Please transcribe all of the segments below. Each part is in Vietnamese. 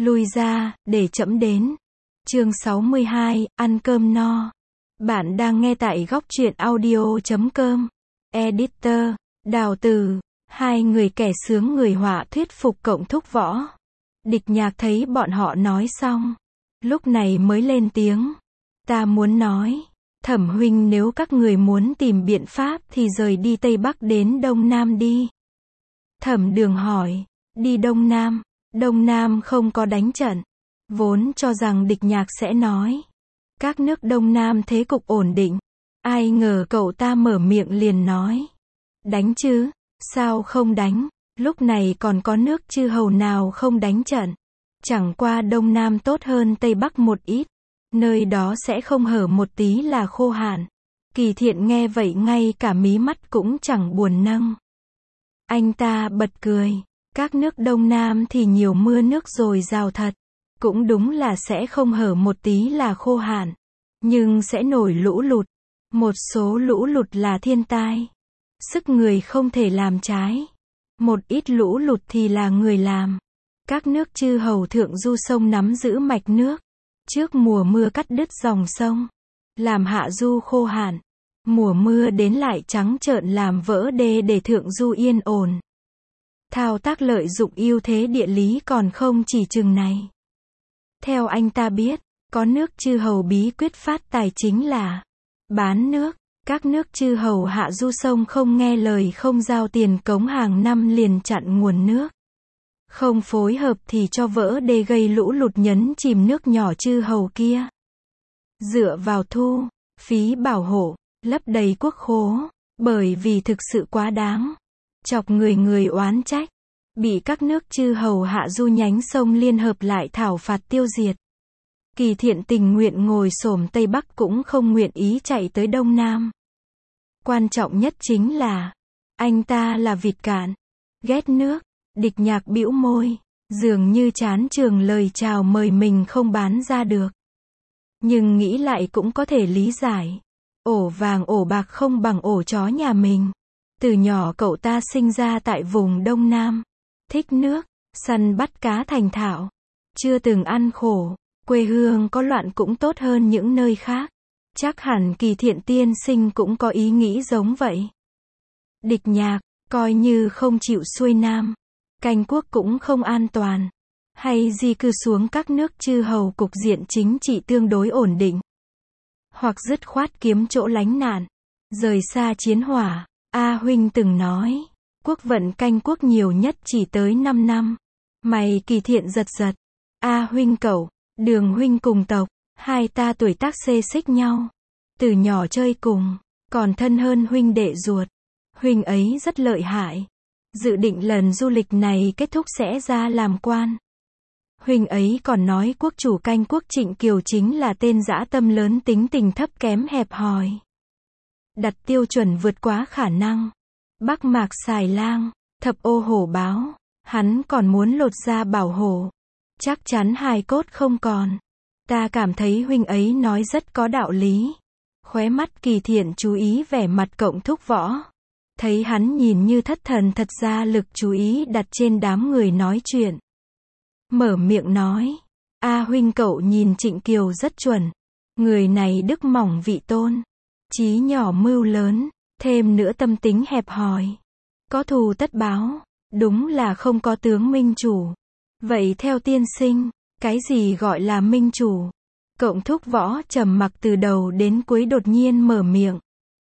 Lui ra, để trẫm đến. Chương 62, ăn cơm no. Bạn đang nghe tại góc truyện audio.com. Editor, Đào Từ, hai người kẻ sướng người họa thuyết phục Cộng Thúc Võ. Địch Nhạc thấy bọn họ nói xong, lúc này mới lên tiếng. Ta muốn nói, Thẩm huynh, nếu các người muốn tìm biện pháp thì rời đi Tây Bắc đến Đông Nam đi. Thẩm Đường hỏi, đi Đông Nam? Đông Nam không có đánh trận. Vốn cho rằng Địch Nhạc sẽ nói, các nước Đông Nam thế cục ổn định. Ai ngờ cậu ta mở miệng liền nói, đánh chứ, sao không đánh, lúc này còn có nước chư hầu nào không đánh trận. Chẳng qua Đông Nam tốt hơn Tây Bắc một ít, nơi đó sẽ không hở một tí là khô hạn. Kỳ Thiện nghe vậy ngay cả mí mắt cũng chẳng buồn nâng. Anh ta bật cười, các nước Đông Nam thì nhiều mưa nước dồi dào thật, cũng đúng là sẽ không hở một tí là khô hạn, nhưng sẽ nổi lũ lụt. Một số lũ lụt là thiên tai, sức người không thể làm trái. Một ít lũ lụt thì là người làm. Các nước chư hầu thượng du sông nắm giữ mạch nước, trước mùa mưa cắt đứt dòng sông, làm hạ du khô hạn. Mùa mưa đến lại trắng trợn làm vỡ đê để thượng du yên ổn. Thao tác lợi dụng ưu thế địa lý còn không chỉ chừng này. Theo anh ta biết, có nước chư hầu bí quyết phát tài chính là bán nước. Các nước chư hầu hạ du sông không nghe lời, không giao tiền cống, hàng năm liền chặn nguồn nước. Không phối hợp thì cho vỡ đê gây lũ lụt, nhấn chìm nước nhỏ chư hầu kia. Dựa vào thu phí bảo hộ, lấp đầy quốc khố, bởi vì thực sự quá đáng. Chọc người người oán trách, bị các nước chư hầu hạ du nhánh sông liên hợp lại thảo phạt tiêu diệt. Kỳ Thiện tình nguyện ngồi xổm Tây Bắc cũng không nguyện ý chạy tới Đông Nam. Quan trọng nhất chính là, anh ta là vịt cạn, ghét nước. Địch Nhạc bĩu môi, dường như chán chường lời chào mời mình không bán ra được. Nhưng nghĩ lại cũng có thể lý giải. Ổ vàng ổ bạc không bằng ổ chó nhà mình. Từ nhỏ cậu ta sinh ra tại vùng Đông Nam, thích nước, săn bắt cá thành thạo, chưa từng ăn khổ. Quê hương có loạn cũng tốt hơn những nơi khác. Chắc hẳn Kỳ Thiện tiên sinh cũng có ý nghĩ giống vậy. Địch Nhạc, coi như không chịu xuôi Nam, canh quốc cũng không an toàn. Hay di cư xuống các nước chư hầu, cục diện chính trị tương đối ổn định. Hoặc dứt khoát kiếm chỗ lánh nạn, rời xa chiến hỏa. A huynh từng nói, quốc vận canh quốc nhiều nhất chỉ tới 5 năm. Mày Kỳ Thiện giật giật. A huynh cậu, Đường huynh cùng tộc, hai ta tuổi tác xê xích nhau. Từ nhỏ chơi cùng, còn thân hơn huynh đệ ruột. Huynh ấy rất lợi hại. Dự định lần du lịch này kết thúc sẽ ra làm quan. Huynh ấy còn nói quốc chủ canh quốc Trịnh Kiều chính là tên dã tâm lớn, tính tình thấp kém hẹp hòi. Đặt tiêu chuẩn vượt quá khả năng. Bắc Mạc xài lang, thập ô hổ báo, hắn còn muốn lột da bảo hổ. Chắc chắn hài cốt không còn. Ta cảm thấy huynh ấy nói rất có đạo lý. Khóe mắt Kỳ Thiện chú ý vẻ mặt Cộng Thúc Võ. Thấy hắn nhìn như thất thần, thật ra lực chú ý đặt trên đám người nói chuyện. Mở miệng nói, A huynh cậu nhìn Trịnh Kiều rất chuẩn. Người này đức mỏng vị tôn, chí nhỏ mưu lớn, thêm nữa tâm tính hẹp hòi. Có thù tất báo, đúng là không có tướng minh chủ. Vậy theo tiên sinh, cái gì gọi là minh chủ? Cộng Thúc Võ trầm mặc từ đầu đến cuối, đột nhiên mở miệng.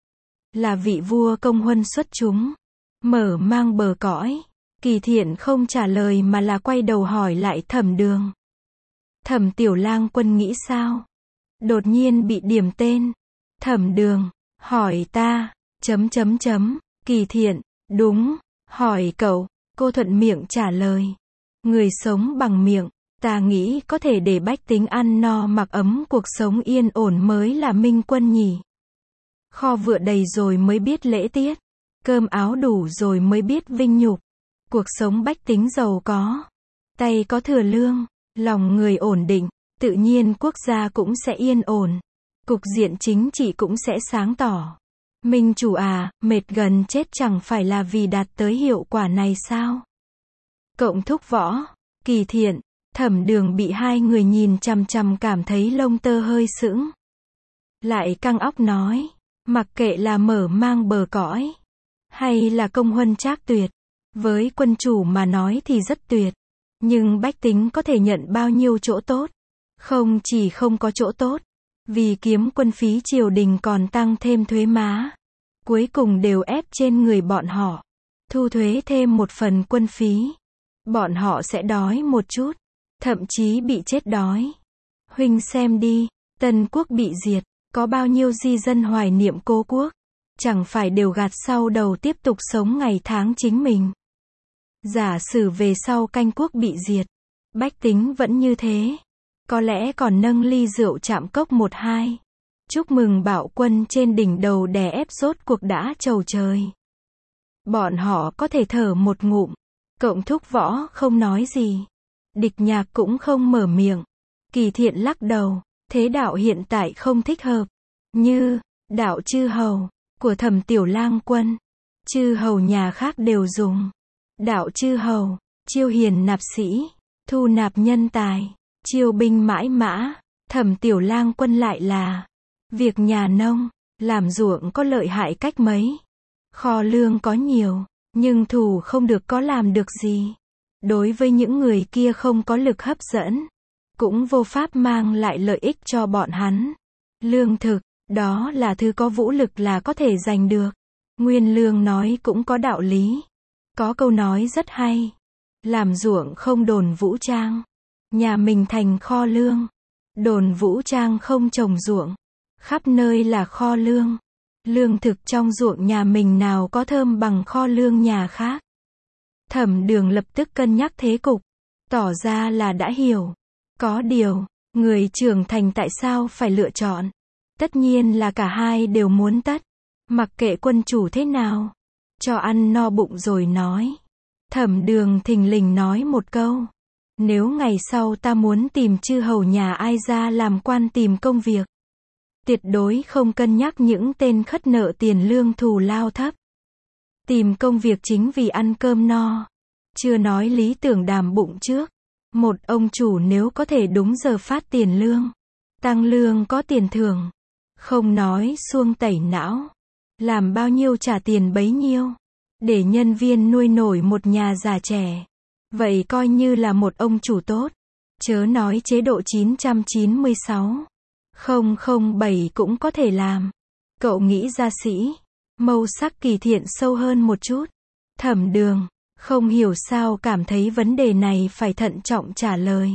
Là vị vua công huân xuất chúng, mở mang bờ cõi. Kỳ Thiện không trả lời mà là quay đầu hỏi lại Thẩm Đường. Thẩm tiểu lang quân nghĩ sao? Đột nhiên bị điểm tên. Thẩm Đường, hỏi ta, ... Kỳ Thiện, đúng, hỏi cậu. Cô thuận miệng trả lời. Người sống bằng miệng, ta nghĩ có thể để bách tính ăn no mặc ấm, cuộc sống yên ổn mới là minh quân nhỉ. Kho vựa đầy rồi mới biết lễ tiết, cơm áo đủ rồi mới biết vinh nhục. Cuộc sống bách tính giàu có, tay có thừa lương, lòng người ổn định, tự nhiên quốc gia cũng sẽ yên ổn. Cục diện chính trị cũng sẽ sáng tỏ. Minh chủ à, mệt gần chết chẳng phải là vì đạt tới hiệu quả này sao? Cộng Thúc Võ, Kỳ Thiện, Thẩm Đường bị hai người nhìn chằm chằm cảm thấy lông tơ hơi sững. Lại căng óc nói, mặc kệ là mở mang bờ cõi, hay là công huân trác tuyệt, với quân chủ mà nói thì rất tuyệt. Nhưng bách tính có thể nhận bao nhiêu chỗ tốt? Không chỉ không có chỗ tốt, vì kiếm quân phí triều đình còn tăng thêm thuế má. Cuối cùng đều ép trên người bọn họ. Thu thuế thêm một phần quân phí. Bọn họ sẽ đói một chút. Thậm chí bị chết đói. Huynh xem đi, Tân Quốc bị diệt. Có bao nhiêu di dân hoài niệm cố quốc. Chẳng phải đều gạt sau đầu tiếp tục sống ngày tháng chính mình. Giả sử về sau canh quốc bị diệt. Bách tính vẫn như thế. Có lẽ còn nâng ly rượu chạm cốc 1-2. Chúc mừng bạo quân trên đỉnh đầu đè ép rốt cuộc đã trầu trời. Bọn họ có thể thở một ngụm. Cộng Thúc Võ không nói gì. Địch Nhạc cũng không mở miệng. Kỳ Thiện lắc đầu. Thế đạo hiện tại không thích hợp. Như, đạo chư hầu, của Thẩm Tiểu Lang Quân. Chư hầu nhà khác đều dùng. Đạo chư hầu, chiêu hiền nạp sĩ, thu nạp nhân tài, chiêu binh mãi mã. Thẩm Tiểu Lang Quân lại là việc nhà nông, làm ruộng có lợi hại cách mấy. Kho lương có nhiều, nhưng thủ không được có làm được gì. Đối với những người kia không có lực hấp dẫn, cũng vô pháp mang lại lợi ích cho bọn hắn. Lương thực, đó là thứ có vũ lực là có thể giành được. Nguyên Lương nói cũng có đạo lý. Có câu nói rất hay. Làm ruộng không đồn vũ trang. Nhà mình thành kho lương. Đồn vũ trang không trồng ruộng. Khắp nơi là kho lương. Lương thực trong ruộng nhà mình nào có thơm bằng kho lương nhà khác. Thẩm Đường lập tức cân nhắc thế cục. Tỏ ra là đã hiểu. Có điều, người trưởng thành tại sao phải lựa chọn? Tất nhiên là cả hai đều muốn tất. Mặc kệ quân chủ thế nào. Cho ăn no bụng rồi nói. Thẩm Đường thình lình nói một câu. Nếu ngày sau ta muốn tìm chư hầu nhà ai ra làm quan tìm công việc. Tuyệt đối không cân nhắc những tên khất nợ tiền lương thù lao thấp. Tìm công việc chính vì ăn cơm no. Chưa nói lý tưởng đàm bụng trước. Một ông chủ nếu có thể đúng giờ phát tiền lương. Tăng lương có tiền thưởng. Không nói xuông tẩy não. Làm bao nhiêu trả tiền bấy nhiêu. Để nhân viên nuôi nổi một nhà già trẻ. Vậy coi như là một ông chủ tốt. Chớ nói chế độ 996. 007 cũng có thể làm. Cậu nghĩ gia sĩ. Màu sắc Kỳ Thiện sâu hơn một chút. Thẩm Đường, không hiểu sao cảm thấy vấn đề này phải thận trọng trả lời.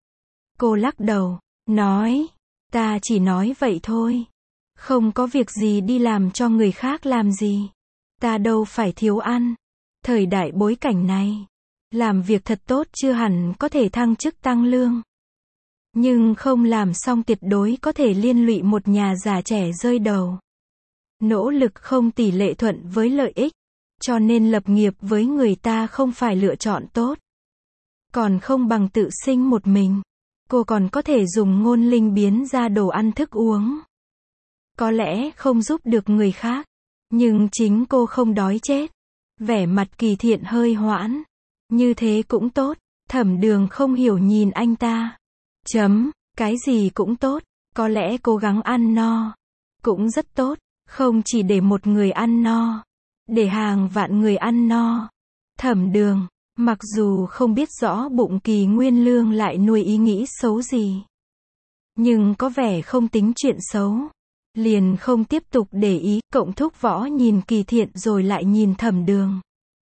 Cô lắc đầu, nói, ta chỉ nói vậy thôi. Không có việc gì đi làm cho người khác làm gì. Ta đâu phải thiếu ăn. Thời đại bối cảnh này, làm việc thật tốt chưa hẳn có thể thăng chức tăng lương. Nhưng không làm xong tuyệt đối có thể liên lụy một nhà già trẻ rơi đầu. Nỗ lực không tỷ lệ thuận với lợi ích. Cho nên lập nghiệp với người ta không phải lựa chọn tốt. Còn không bằng tự sinh một mình. Cô còn có thể dùng ngôn linh biến ra đồ ăn thức uống. Có lẽ không giúp được người khác. Nhưng chính cô không đói chết. Vẻ mặt Kỳ Thiện hơi hoãn. Như thế cũng tốt. Thẩm Đường không hiểu nhìn anh ta. Cái gì cũng tốt. Có lẽ cố gắng ăn no. Cũng rất tốt. Không chỉ để một người ăn no. Để hàng vạn người ăn no. Thẩm Đường, mặc dù không biết rõ bụng Kỳ Nguyên Lương lại nuôi ý nghĩ xấu gì. Nhưng có vẻ không tính chuyện xấu. Liền không tiếp tục để ý. Cộng Thúc Võ nhìn Kỳ Thiện rồi lại nhìn Thẩm Đường.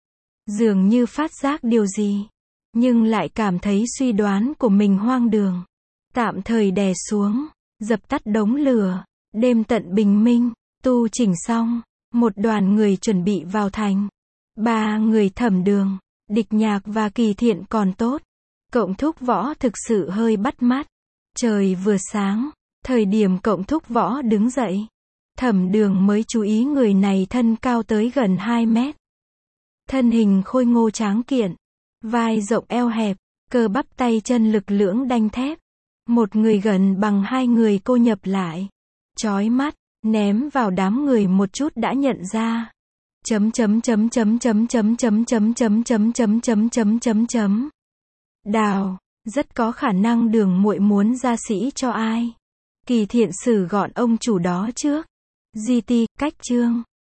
Dường như phát giác điều gì. Nhưng lại cảm thấy suy đoán của mình hoang đường. Tạm thời đè xuống. Dập tắt đống lửa. Đêm tận bình minh. Tu chỉnh xong. Một đoàn người chuẩn bị vào thành. 3 người Thẩm Đường, Địch Nhạc và Kỳ Thiện còn tốt. Cộng Thúc Võ thực sự hơi bắt mắt. Trời vừa sáng. Thời điểm Cộng Thúc Võ đứng dậy. Thẩm Đường mới chú ý người này thân cao tới gần 2 mét. Thân hình khôi ngô tráng kiện. Vai rộng eo hẹp. Cơ bắp tay chân lực lưỡng đanh thép. Một người gần bằng 2 người cô nhập lại. Chói mắt. Ném vào đám người một chút đã nhận ra. Đào, Rất có khả năng Đường muội muốn gia sĩ cho ai. Kỳ Thiện Sử gọn ông chủ đó trước. GT, cách chương